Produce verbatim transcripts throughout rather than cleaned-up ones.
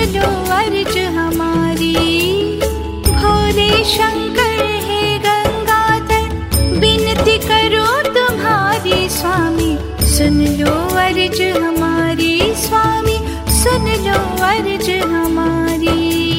लो अर्ज हमारी। भोले शंकर है गंगाधर, विनती करो तुम्हारी स्वामी, सुन लो अर्ज हमारी स्वामी, सुन लो अर्ज हमारी।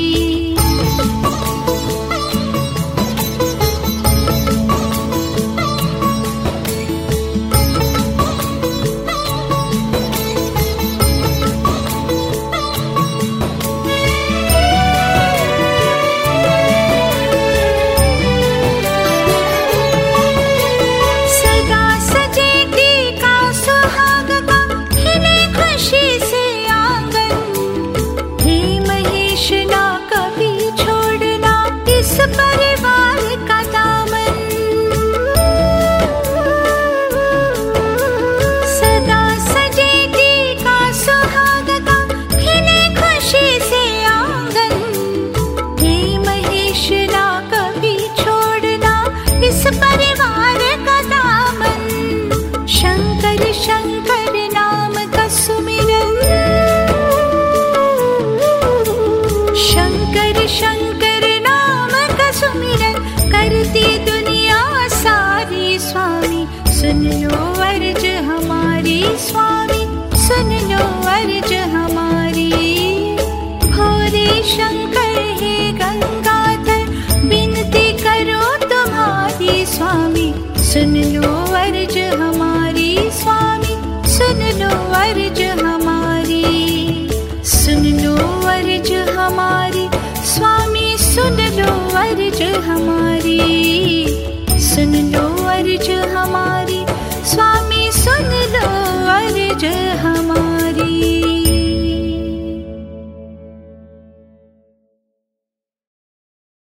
सुन लो अर्ज हमारी स्वामी, सुन लो अर्ज हमारी। भोले शंकर है गंगाधर, विनती करो तुम्हारी स्वामी, सुन लो अर्ज हमारी स्वामी, सुन लो अर्ज हमारी। सुन लो अर्ज हमारी स्वामी, सुन लो अर्ज हमारी। सुन लो अर्ज हमारी स्वामी, सुन लो अर्ज